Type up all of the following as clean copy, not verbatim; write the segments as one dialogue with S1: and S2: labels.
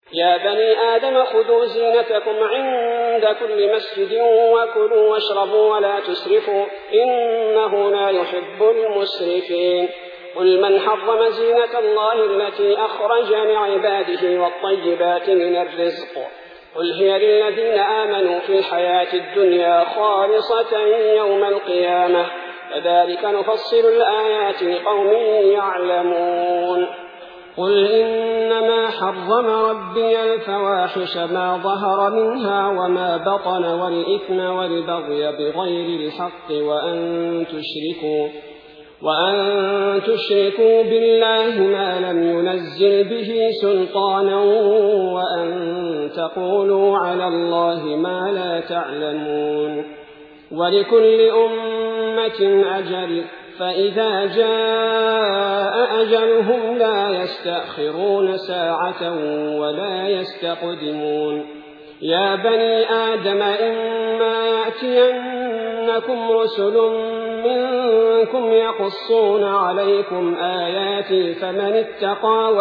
S1: يا بني آدم خذوا زينتكم عند كل مسجد وكلوا واشربوا ولا تسرفوا إنه لا يحب المسرفين. قل من حرم زينة الله التي أخرج لعباده والطيبات من الرزق قل هي للذين آمنوا في الحياة الدنيا خالصة يوم القيامة كذلك نفصل الآيات لقوم يعلمون. قل إنما حرم ربي الفواحش ما ظهر منها وما بطن والإثم والبغي بغير الحق وأن تشركوا بالله ما لم ينزل به سلطانا وأن تقولوا على الله ما لا تعلمون. ولكل أمة أجل فإذا جاء أجلهم لا يستأخرون ساعة ولا يستقدمون. يا بني آدم إما يأتينكم رسل منكم يقصون عليكم آياتي فمن اتقى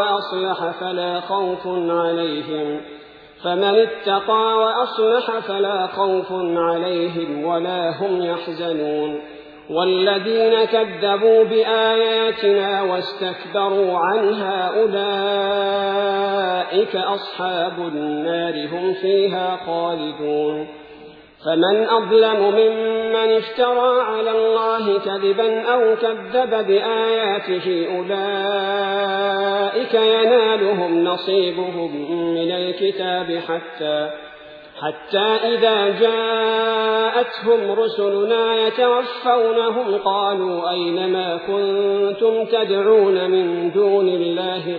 S1: وأصلح فلا خوف عليهم ولا هم يحزنون. والذين كذبوا بآياتنا واستكبروا عنها أولئك أصحاب النار هم فيها خالدون. فمن أظلم ممن افترى على الله كذبا أو كذب بآياته أولئك ينالهم نصيبهم من الكتاب حتى إذا جاءتهم رسلنا يتوفونهم قالوا أين ما كنتم تدعون من دون الله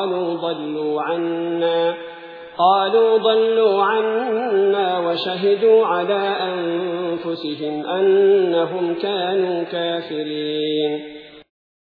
S1: قالوا ضلوا عنا وشهدوا على أنفسهم أنهم كانوا كافرين.